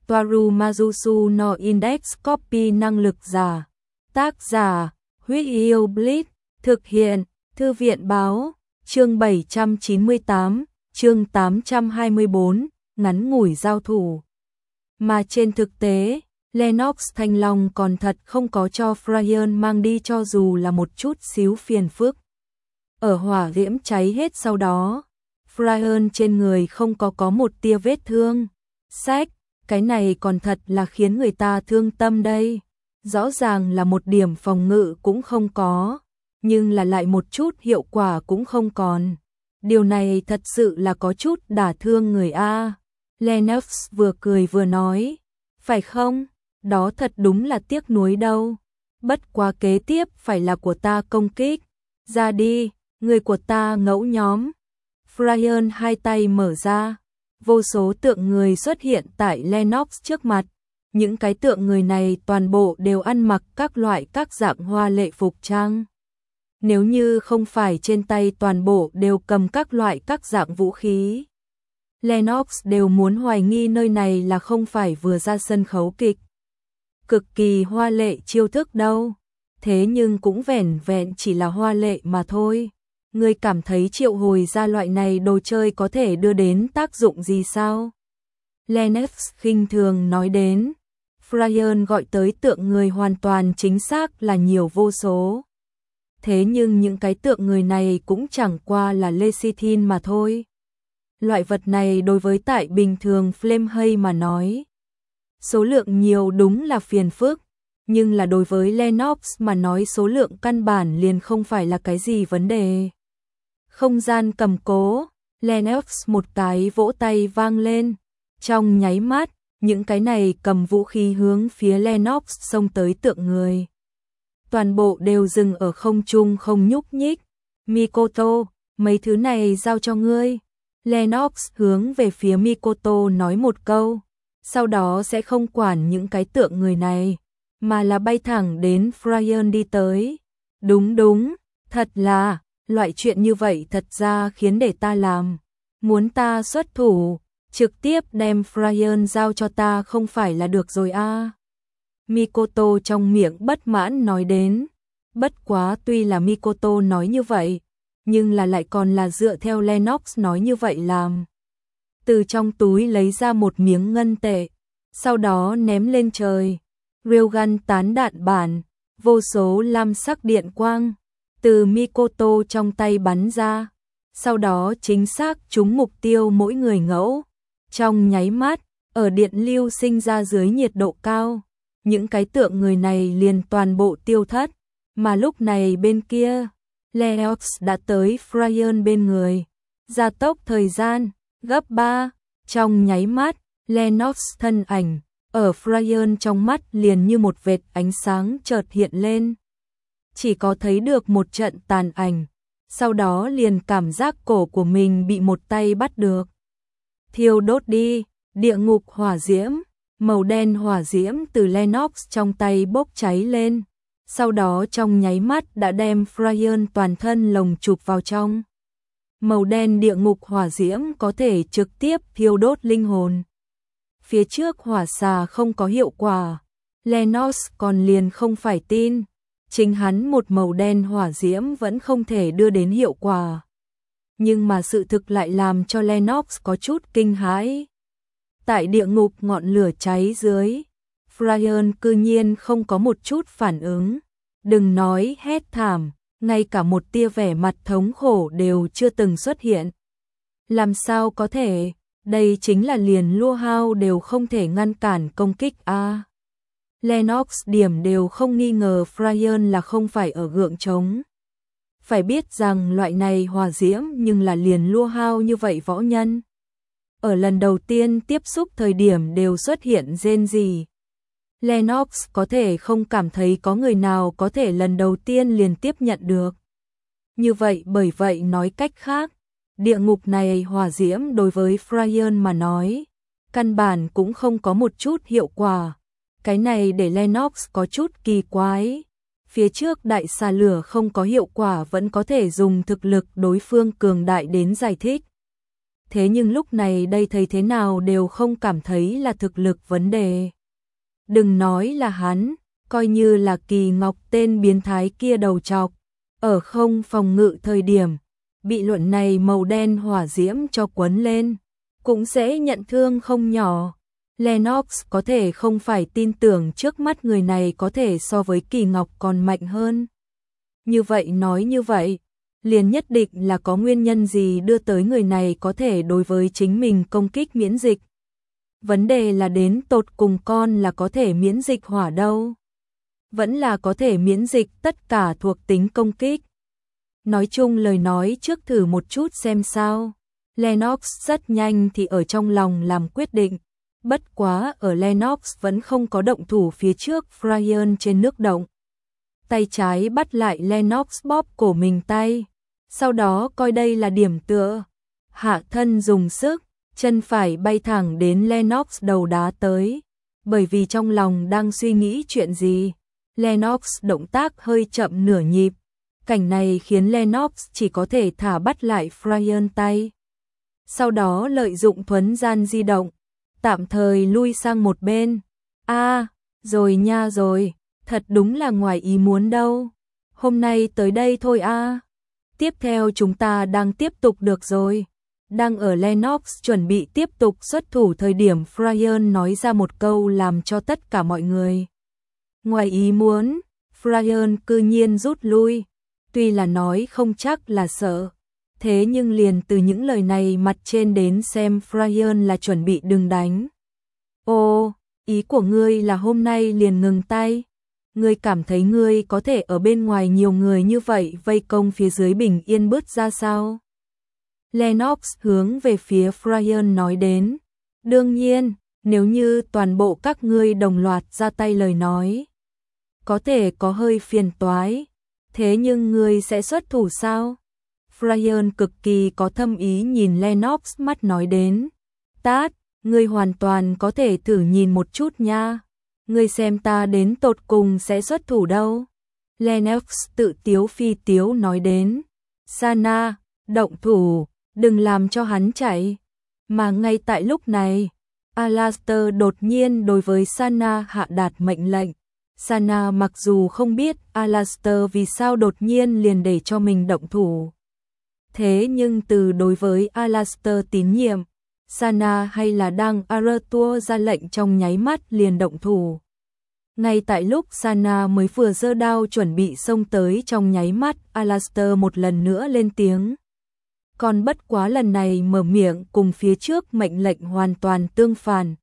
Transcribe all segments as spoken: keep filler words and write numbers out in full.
Toaru Majusu no Index Copy năng lực giả. Tác giả, Huyết Yêu Blitz, thực hiện, Thư viện báo, chương bảy trăm chín mươi tám, chương tám trăm hai mươi bốn, ngắn ngủi giao thủ. Mà trên thực tế, Lennox Thanh Long còn thật không có cho Fryan mang đi cho dù là một chút xíu phiền phức. Ở hỏa diễm cháy hết sau đó, Fryan trên người không có có một tia vết thương. Sách, cái này còn thật là khiến người ta thương tâm đây. Rõ ràng là một điểm phòng ngự cũng không có, nhưng là lại một chút hiệu quả cũng không còn. Điều này thật sự là có chút đả thương người a. Lennox vừa cười vừa nói, phải không? Đó thật đúng là tiếc nuối đâu. Bất quá kế tiếp phải là của ta công kích. Ra đi, người của ta ngẫu nhóm. Fryan hai tay mở ra, vô số tượng người xuất hiện tại Lennox trước mặt. Những cái tượng người này toàn bộ đều ăn mặc các loại các dạng hoa lệ phục trang. Nếu như không phải trên tay toàn bộ đều cầm các loại các dạng vũ khí, Lennox đều muốn hoài nghi nơi này là không phải vừa ra sân khấu kịch. Cực kỳ hoa lệ chiêu thức đâu. Thế nhưng cũng vẻn vẹn chỉ là hoa lệ mà thôi. Ngươi cảm thấy triệu hồi ra loại này đồ chơi có thể đưa đến tác dụng gì sao? Lennox khinh thường nói đến. Fryan gọi tới tượng người hoàn toàn chính xác là nhiều vô số. Thế nhưng những cái tượng người này cũng chẳng qua là lecithin mà thôi. Loại vật này đối với tại bình thường Flamehay mà nói, số lượng nhiều đúng là phiền phức, nhưng là đối với Lennox mà nói số lượng căn bản liền không phải là cái gì vấn đề. Không gian cầm cố, Lennox một cái vỗ tay vang lên, trong nháy mắt, những cái này cầm vũ khí hướng phía Lennox xông tới tượng người. Toàn bộ đều dừng ở không trung không nhúc nhích. Mikoto, mấy thứ này giao cho ngươi. Lennox hướng về phía Mikoto nói một câu, sau đó sẽ không quản những cái tượng người này, mà là bay thẳng đến Fryan đi tới. Đúng đúng, thật là, loại chuyện như vậy thật ra khiến để ta làm. Muốn ta xuất thủ, trực tiếp đem Fryan giao cho ta không phải là được rồi a? À. Mikoto trong miệng bất mãn nói đến. Bất quá tuy là Mikoto nói như vậy, nhưng là lại còn là dựa theo Lennox nói như vậy làm. Từ trong túi lấy ra một miếng ngân tệ, sau đó ném lên trời. Railgun tán đạn bản, vô số lam sắc điện quang từ Mikoto trong tay bắn ra, sau đó chính xác trúng mục tiêu mỗi người ngẫu. Trong nháy mắt, ở điện lưu sinh ra dưới nhiệt độ cao, những cái tượng người này liền toàn bộ tiêu thất, mà lúc này bên kia, Lennox đã tới Fryan bên người, gia tốc thời gian, gấp ba, trong nháy mắt, Lennox thân ảnh, ở Fryan trong mắt liền như một vệt ánh sáng chợt hiện lên. Chỉ có thấy được một trận tàn ảnh, sau đó liền cảm giác cổ của mình bị một tay bắt được. Thiêu đốt đi, địa ngục hỏa diễm, màu đen hỏa diễm từ Lennox trong tay bốc cháy lên, sau đó trong nháy mắt đã đem Fryan toàn thân lồng chụp vào trong. Màu đen địa ngục hỏa diễm có thể trực tiếp thiêu đốt linh hồn. Phía trước hỏa xà không có hiệu quả, Lennox còn liền không phải tin, chính hắn một màu đen hỏa diễm vẫn không thể đưa đến hiệu quả. Nhưng mà sự thực lại làm cho Lennox có chút kinh hãi. Tại địa ngục ngọn lửa cháy dưới, Fryan cư nhiên không có một chút phản ứng. Đừng nói hét thảm, ngay cả một tia vẻ mặt thống khổ đều chưa từng xuất hiện. Làm sao có thể, đây chính là liền lua hao đều không thể ngăn cản công kích a. À. Lennox điểm đều không nghi ngờ Fryan là không phải ở gượng trống. Phải biết rằng loại này hỏa diễm nhưng là liền lua hao như vậy võ nhân. Ở lần đầu tiên tiếp xúc thời điểm đều xuất hiện rên rỉ. Lennox có thể không cảm thấy có người nào có thể lần đầu tiên liền tiếp nhận được. Như vậy bởi vậy nói cách khác, địa ngục này hỏa diễm đối với Fryan mà nói, căn bản cũng không có một chút hiệu quả. Cái này để Lennox có chút kỳ quái. Phía trước đại xà lửa không có hiệu quả vẫn có thể dùng thực lực đối phương cường đại đến giải thích. thế nhưng lúc này đây thấy thế nào đều không cảm thấy là thực lực vấn đề. Đừng nói là hắn, coi như là Kỳ Ngọc tên biến thái kia đầu trọc, ở không phòng ngự thời điểm, bị luận này màu đen hỏa diễm cho quấn lên, cũng sẽ nhận thương không nhỏ. Lennox có thể không phải tin tưởng trước mắt người này có thể so với Kỳ Ngọc còn mạnh hơn. Như vậy nói như vậy, liền nhất định là có nguyên nhân gì đưa tới người này có thể đối với chính mình công kích miễn dịch. Vấn đề là đến tột cùng con là có thể miễn dịch hỏa đâu. Vẫn là có thể miễn dịch tất cả thuộc tính công kích. Nói chung lời nói trước thử một chút xem sao. Lennox rất nhanh thì ở trong lòng làm quyết định. Bất quá ở Lennox vẫn không có động thủ phía trước Brian trên nước động. Tay trái bắt lại Lennox bóp cổ mình tay. Sau đó coi đây là điểm tựa. Hạ thân dùng sức, chân phải bay thẳng đến Lennox đầu đá tới. Bởi vì trong lòng đang suy nghĩ chuyện gì, Lennox động tác hơi chậm nửa nhịp. Cảnh này khiến Lennox chỉ có thể thả bắt lại Brian tay. Sau đó lợi dụng thuấn gian di động, tạm thời lui sang một bên. A, à, rồi nha rồi, thật đúng là ngoài ý muốn đâu. Hôm nay tới đây thôi a. À. Tiếp theo chúng ta đang tiếp tục được rồi. Đang ở Lennox chuẩn bị tiếp tục xuất thủ thời điểm Brian nói ra một câu làm cho tất cả mọi người ngoài ý muốn. Brian cư nhiên rút lui. Tuy là nói không chắc là sợ, thế nhưng liền từ những lời này mặt trên đến xem Brian là chuẩn bị đừng đánh. Ô, ý của ngươi là hôm nay liền ngừng tay. Ngươi cảm thấy ngươi có thể ở bên ngoài nhiều người như vậy vây công phía dưới bình yên bớt ra sao? Lennox hướng về phía Brian nói đến. Đương nhiên, nếu như toàn bộ các ngươi đồng loạt ra tay lời nói, có thể có hơi phiền toái. Thế nhưng ngươi sẽ xuất thủ sao? Brian cực kỳ có thâm ý nhìn Lennox mắt nói đến. Tát, ngươi hoàn toàn có thể thử nhìn một chút nha. Ngươi xem ta đến tột cùng sẽ xuất thủ đâu. Lennox tự tiếu phi tiếu nói đến. Sana, động thủ, đừng làm cho hắn chạy. Mà ngay tại lúc này, Alastor đột nhiên đối với Sana hạ đạt mệnh lệnh. Sana mặc dù không biết Alastor vì sao đột nhiên liền để cho mình động thủ. Thế nhưng từ đối với Alastor tín nhiệm, Sana hay là đang Aratua ra lệnh trong nháy mắt liền động thủ. Ngay tại lúc Sana mới vừa giơ đao chuẩn bị xông tới trong nháy mắt, Alastor một lần nữa lên tiếng. Còn bất quá lần này mở miệng cùng phía trước mệnh lệnh hoàn toàn tương phản.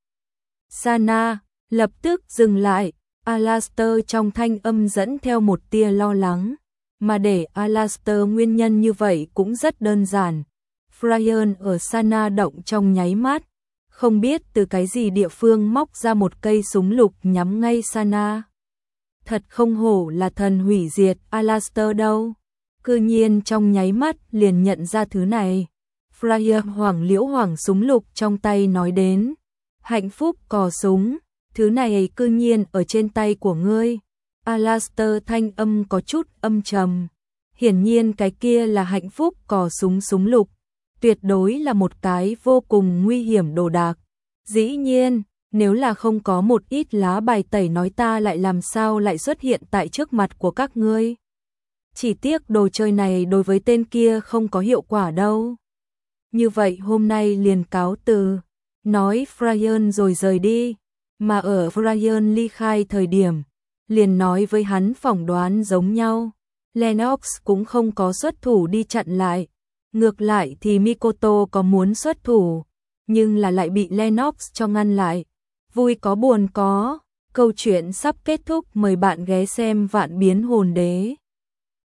Sana lập tức dừng lại. Alastor trong thanh âm dẫn theo một tia lo lắng, mà để Alastor nguyên nhân như vậy cũng rất đơn giản. Brian ở Sana động trong nháy mắt, không biết từ cái gì địa phương móc ra một cây súng lục nhắm ngay Sana. Thật không hổ là thần hủy diệt Alastor đâu, cư nhiên trong nháy mắt liền nhận ra thứ này. Brian hoảng liễu hoảng súng lục trong tay nói đến. Hạnh phúc cò súng. Thứ này cư nhiên ở trên tay của ngươi. Alastor thanh âm có chút âm trầm. Hiển nhiên cái kia là hạnh phúc cò súng súng lục. Tuyệt đối là một cái vô cùng nguy hiểm đồ đạc. Dĩ nhiên, nếu là không có một ít lá bài tẩy nói ta lại làm sao lại xuất hiện tại trước mặt của các ngươi. Chỉ tiếc đồ chơi này đối với tên kia không có hiệu quả đâu. Như vậy hôm nay liền cáo từ. Nói Brian rồi rời đi. Mà ở Brian ly khai thời điểm, liền nói với hắn phỏng đoán giống nhau. Lennox cũng không có xuất thủ đi chặn lại. Ngược lại thì Mikoto có muốn xuất thủ, nhưng là lại bị Lennox cho ngăn lại. Vui có buồn có, câu chuyện sắp kết thúc, mời bạn ghé xem Vạn Biến Hồn Đế.